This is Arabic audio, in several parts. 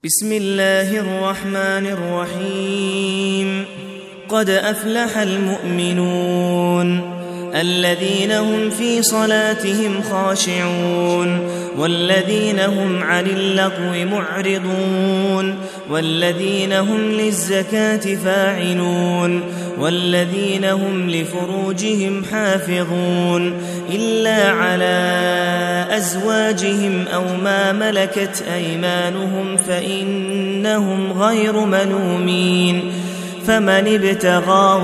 بسم الله الرحمن الرحيم. قد أفلح المؤمنون الذين هم في صلاتهم خاشعون والذين هم عن اللغو معرضون والذين هم للزكاة فاعلون والذين هم لفروجهم حافظون إلا على أزواجهم أو ما ملكت أيمانهم فإنهم غير ملومين فمن ابتغى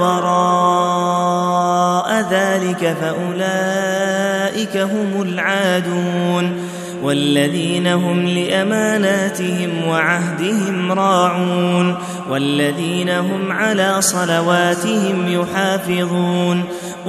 وراء ذلك فأولئك هم العادون والذين هم لأماناتهم وعهدهم راعون والذين هم على صلواتهم يحافظون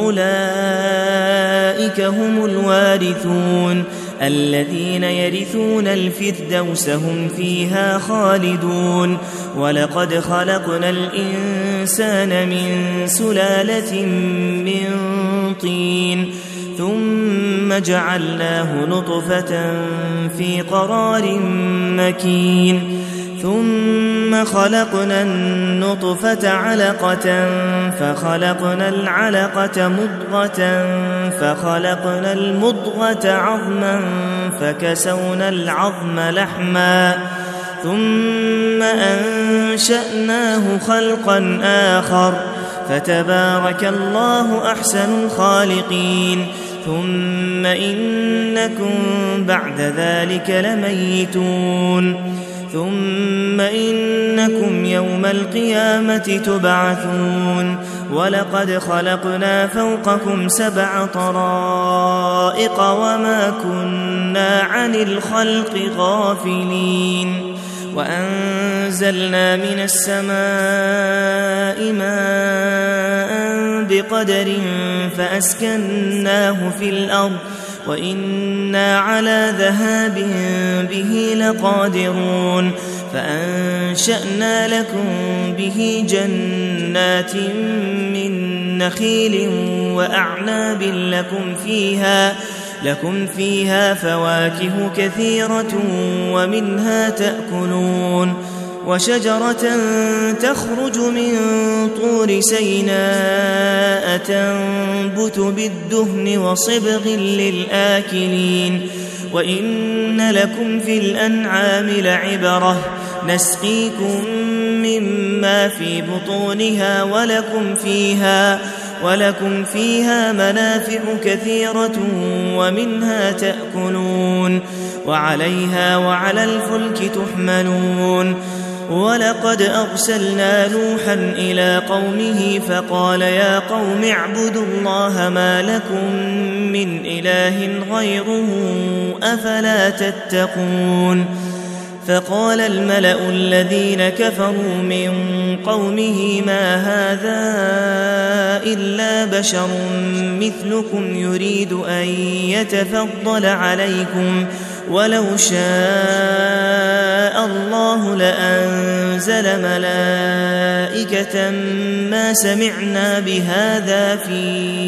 أولئك هم الوارثون الذين يرثون الفردوس هم فيها خالدون. ولقد خلقنا الإنسان من سلالة من طين ثم جعلناه نطفة في قرار مكين ثم خلقنا النطفة علقة فخلقنا العلقة مضغة فخلقنا المضغة عظما فكسونا العظم لحما ثم أنشأناه خلقا آخر فتبارك الله أحسن الخالقين. ثم إنكم بعد ذلك لميتون ثم إنكم يوم القيامة تبعثون. ولقد خلقنا فوقكم 7 طرائق وما كنا عن الخلق غافلين وأنزلنا من السماء ماء بقدر فأسكناه في الأرض وإنا على ذهاب به لقادرون فأنشأنا لكم به جنات من نخيل وأعناب لكم فيها فواكه كثيرة ومنها تأكلون وشجرة تخرج من طور سيناء تنبت بالدهن وصبغ للآكلين وإن لكم في الأنعام لعبرة نسقيكم مما في بطونها ولكم فيها منافع كثيرة ومنها تأكلون وعليها وعلى الفلك تحملون. ولقد أرسلنا نوحا إلى قومه فقال يا قوم اعبدوا الله ما لكم من إله غيره أفلا تتقون. فقال الملأ الذين كفروا من قومه ما هذا إلا بشر مثلكم يريد أن يتفضل عليكم ولو شاء الله لأنزل ملائكة ما سمعنا بهذا في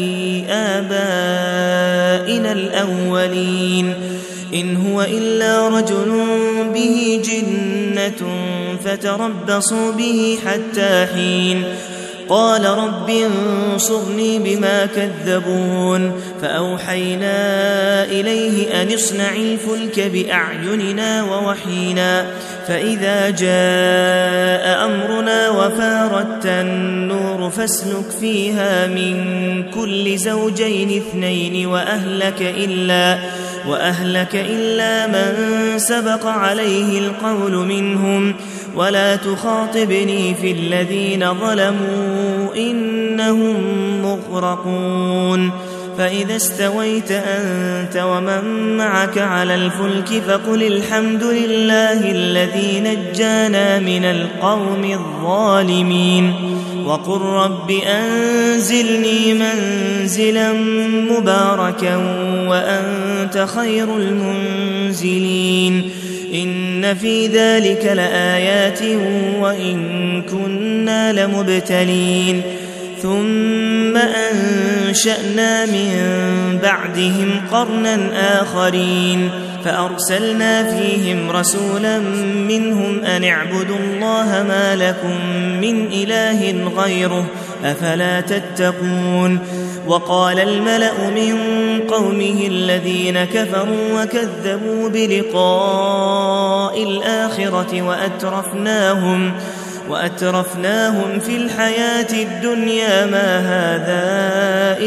آبائنا الأولين إن هو إلا رجل به جنة فتربصوا به حتى حين. قال رب انصرني بما كذبون فأوحينا إليه أن اصنع الفلك بأعيننا ووحينا فإذا جاء أمرنا وفاردت النور فاسلك فيها من كل زوجين 2 وأهلك إلا من سبق عليه القول منهم ولا تخاطبني في الذين ظلموا إنهم مغرقون. فإذا استويت أنت ومن معك على الفلك فقل الحمد لله الذي نجانا من القوم الظالمين وقل رب أنزلني منزلا مباركا وأنت خير المنزلين. إن في ذلك لآيات وإن كنا لمبتلين. ثم أنشأنا من بعدهم قرنا آخرين فأرسلنا فيهم رسولا منهم أن اعبدوا الله ما لكم من إله غيره أفلا تتقون. وقال الملأ من قومه الذين كفروا وكذبوا بلقاء الآخرة وأترفناهم في الحياة الدنيا ما هذا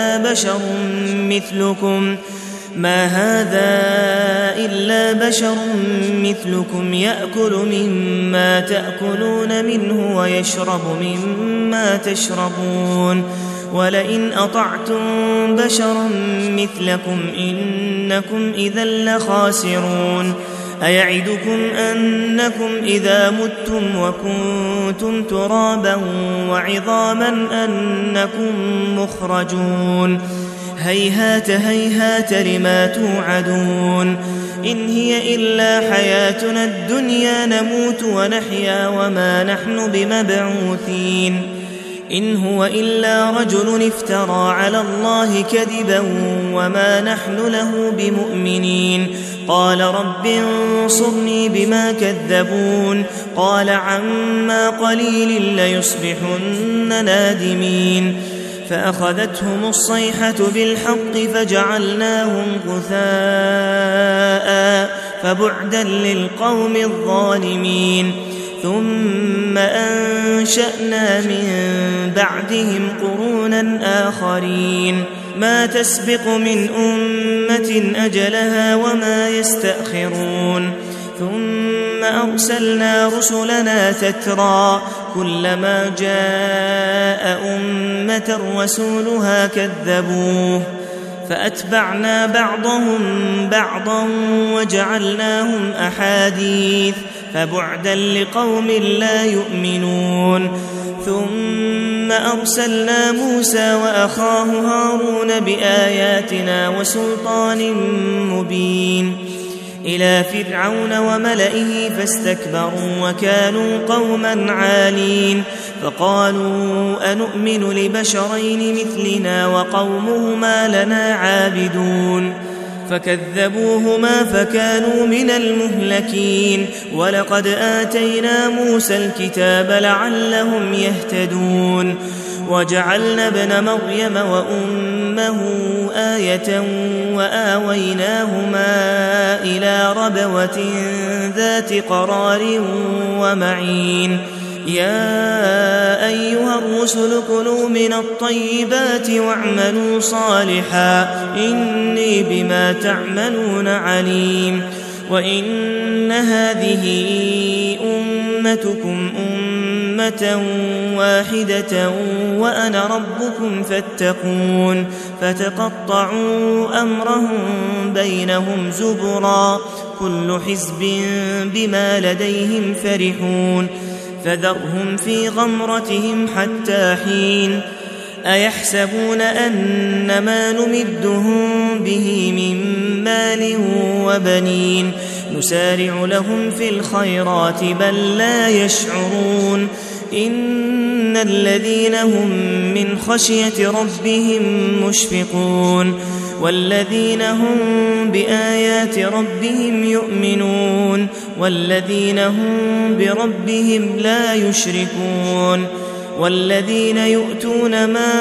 إلا بشر مثلكم يأكل مما تأكلون منه ويشرب مما تشربون ولئن أطعتم بشرا مثلكم إنكم إذا لخاسرون. أيعدكم أنكم إذا متم وكنتم ترابا وعظاما أنكم مخرجون هيهات هيهات لما توعدون إن هي إلا حياتنا الدنيا نموت ونحيا وما نحن بمبعوثين إن هو إلا رجل افترى على الله كذبا وما نحن له بمؤمنين. قال رب انصرني بما كذبون قال عما قليل ليصبحن نادمين فأخذتهم الصيحة بالحق فجعلناهم غثاء فبعدا للقوم الظالمين. ثم أنشأنا من بعدهم قرونا آخرين ما تسبق من أمة أجلها وما يستأخرون ثم أرسلنا رسلنا تترى كلما جاء أمة رسولها كذبوه فأتبعنا بعضهم بعضا وجعلناهم أحاديث فبعدا لقوم لا يؤمنون. ثم أرسلنا موسى وأخاه هارون بآياتنا وسلطان مبين إلى فرعون وملئه فاستكبروا وكانوا قوما عالين فقالوا أنؤمن لبشرين مثلنا وقومهما لنا عابدون فكذبوهما فكانوا من المهلكين. ولقد آتينا موسى الكتاب لعلهم يهتدون وجعلنا ابن مريم وأمه آية وآويناهما إلى ربوة ذات قرار ومعين. يا أيها الرسل كلوا من الطيبات واعملوا صالحا إني بما تعملون عليم. وإن هذه أمتكم أمة واحدة وأنا ربكم فاتقون فتقطعوا أمرهم بينهم زبرا كل حزب بما لديهم فرحون فذرهم في غمرتهم حتى حين. أيحسبون أن ما نمدهم به من مال وبنين نسارع لهم في الخيرات بل لا يشعرون إن الذين هم من خشية ربهم مشفقون والذين هم بآيات ربهم يؤمنون والذين هم بربهم لا يشركون والذين يؤتون ما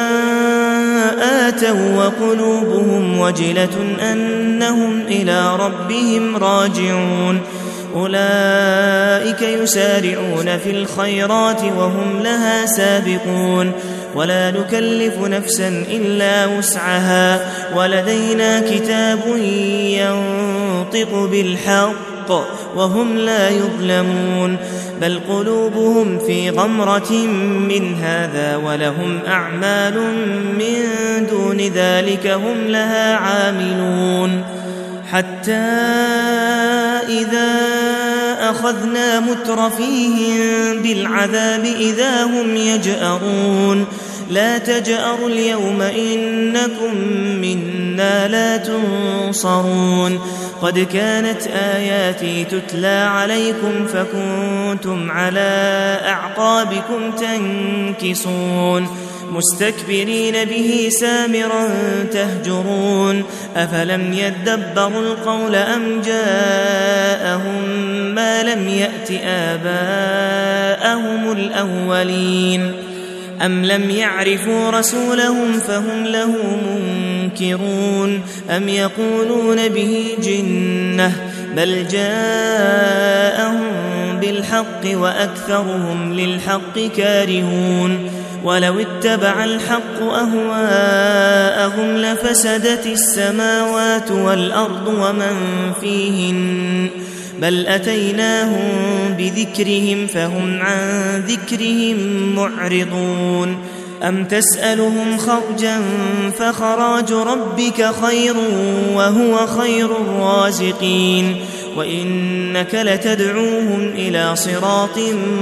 آتوا وقلوبهم وجلة أنهم إلى ربهم راجعون أولئك يسارعون في الخيرات وهم لها سابقون ولا نكلف نفسا إلا وسعها ولدينا كتاب ينطق بالحق وهم لا يظلمون بل قلوبهم في غمرة من هذا ولهم أعمال من دون ذلك هم لها عاملون حتى إذا أخذنا مترفيهم بالعذاب إذا هم يجأرون لا تجأروا اليوم إنكم منا لا تنصرون قد كانت آياتي تتلى عليكم فكنتم على أعقابكم تنكصون مستكبرين به سامرا تهجرون أفلم يدبروا القول أم جاءهم ما لم يأت آباءهم الأولين أم لم يعرفوا رسولهم فهم له منكرون أم يقولون به جنة بل جاءهم بالحق وأكثرهم للحق كارهون ولو اتبع الحق أهواءهم لفسدت السماوات والأرض ومن فيهن بل أتيناهم بذكرهم فهم عن ذكرهم معرضون أم تسألهم خرجا فخراج ربك خير وهو خير الرازقين وإنك لتدعوهم إلى صراط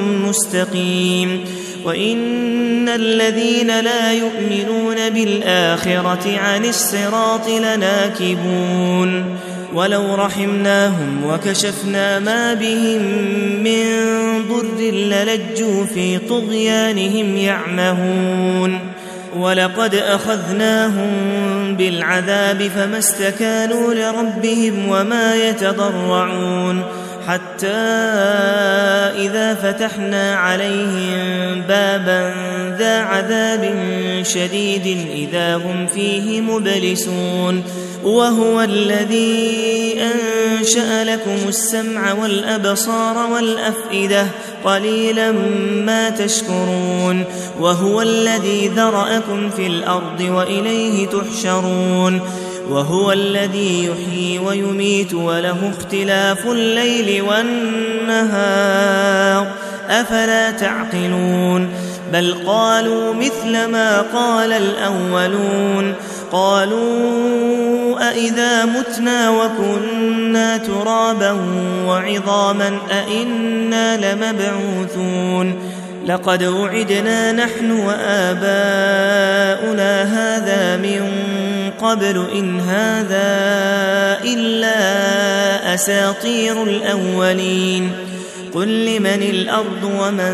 مستقيم وإن الذين لا يؤمنون بالآخرة عن الصراط لناكبون ولو رحمناهم وكشفنا ما بهم من ضر للجوا في طغيانهم يعمهون ولقد أخذناهم بالعذاب فما استكانوا لربهم وما يتضرعون حتى إذا فتحنا عليهم بابا ذا عذاب شديد إذا هم فيه مبلسون وهو الذي أنشأ لكم السمع والأبصار والأفئدة قليلا ما تشكرون وهو الذي ذرأكم في الأرض وإليه تحشرون وهو الذي يحيي ويميت وله اختلاف الليل والنهار أفلا تعقلون بل قالوا مثل ما قال الأولون قالوا أئذا متنا وكنا ترابا وعظاما أئنا لمبعوثون لقد وعدنا نحن وآباؤنا هذا من قبل إن هذا إلا أساطير الأولين قل لمن الأرض ومن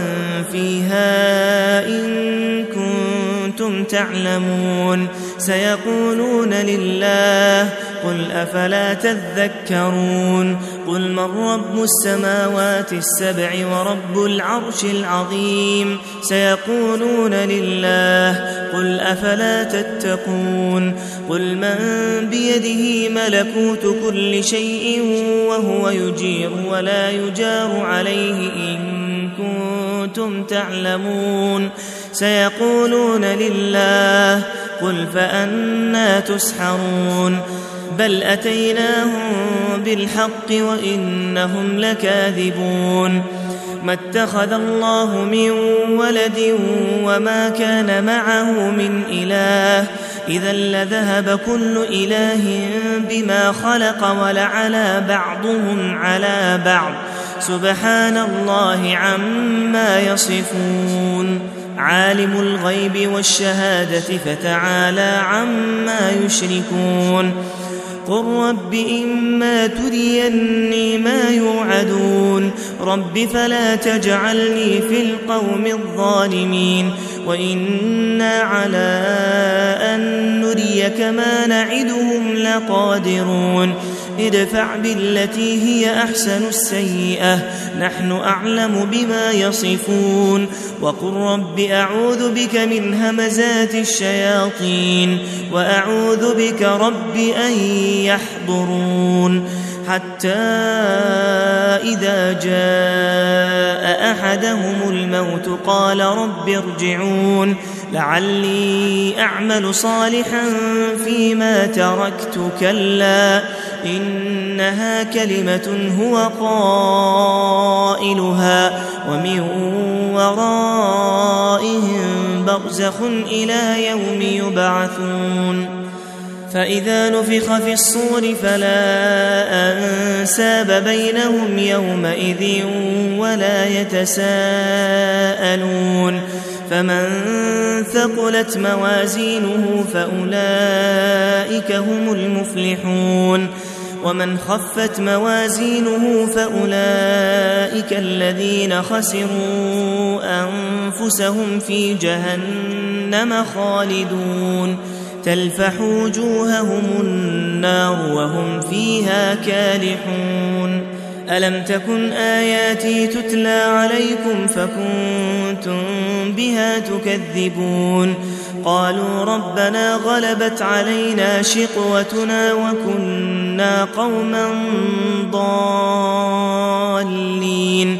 فيها إن كنتم تعلمون سيقولون لله قل أفلا تذكرون قل من رب السماوات السبع ورب العرش العظيم سيقولون لله قل أفلا تتقون قل من بيده ملكوت كل شيء وهو يجير ولا يجار عليه إن كنتم تعلمون سيقولون لله قل فأنى تسحرون بل أتيناهم بالحق وإنهم لكاذبون ما اتخذ الله من ولد وما كان معه من إله إذا لذهب كل إله بما خلق ولعلى بعضهم على بعض سبحان الله عما يصفون عالم الغيب والشهادة فتعالى عما يشركون قل رب إما تريني ما يوعدون رب فلا تجعلني في القوم الظالمين وإنا على أن نريك ما نعدهم لقادرون ادفع بالتي هي أحسن السيئة نحن أعلم بما يصفون وقل رب أعوذ بك من همزات الشياطين وأعوذ بك رب أن يحضرون حتى إذا جاء أحدهم الموت قال رب ارجعون لعلي أعمل صالحا فيما تركت كلا إنها كلمة هو قائلها ومن ورائهم برزخ إلى يوم يبعثون فإذا نفخ في الصور فلا أنساب بينهم يومئذ ولا يتساءلون فمن ثقلت موازينه فأولئك هم المفلحون ومن خفت موازينه فأولئك الذين خسروا أنفسهم في جهنم جهنم خالدون تلفح وجوههم النار وهم فيها كالحون ألم تكن آياتي تتلى عليكم فكنتم بها تكذبون قالوا ربنا غلبت علينا شقوتنا وكنا قوما ضالين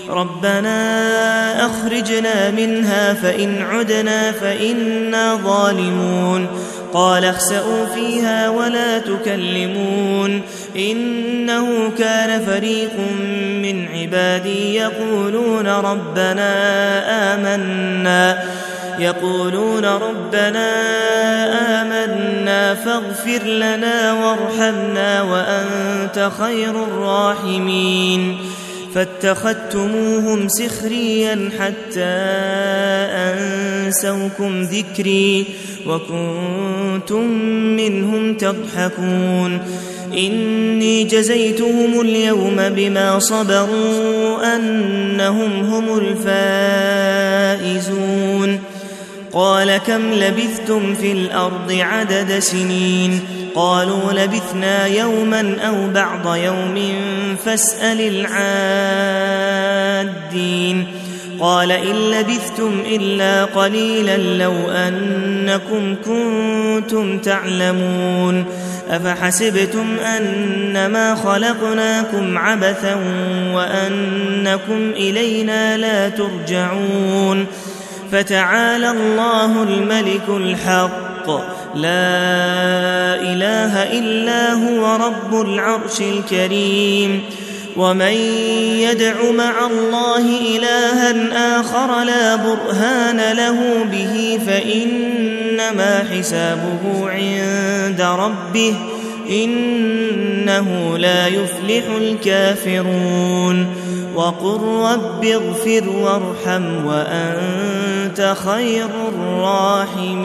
ربنا أخرجنا منها فإن عدنا فإنا ظالمون قال اخسئوا فيها ولا تكلمون إنه كان فريق من عبادي يقولون ربنا آمنا فاغفر لنا وارحمنا وأنت خير الراحمين فاتخذتموهم سخريا حتى أنسوكم ذكري وكنتم منهم تضحكون إني جزيتهم اليوم بما صبروا أنهم هم الفائزون قال كم لبثتم في الأرض عدد سنين قالوا لبثنا يوما أو بعض يوم فاسأل العادين قال إن لبثتم إلا قليلا لو أنكم كنتم تعلمون أفحسبتم أنما خلقناكم عبثا وأنكم إلينا لا ترجعون فتعالى الله الملك الحق لا إله إلا هو رب العرش الكريم ومن يدع مع الله إلها آخر لا برهان له به فإنما حسابه عند ربه إنه لا يفلح الكافرون وقل رب اغفر وارحم وأنت خير الراحمين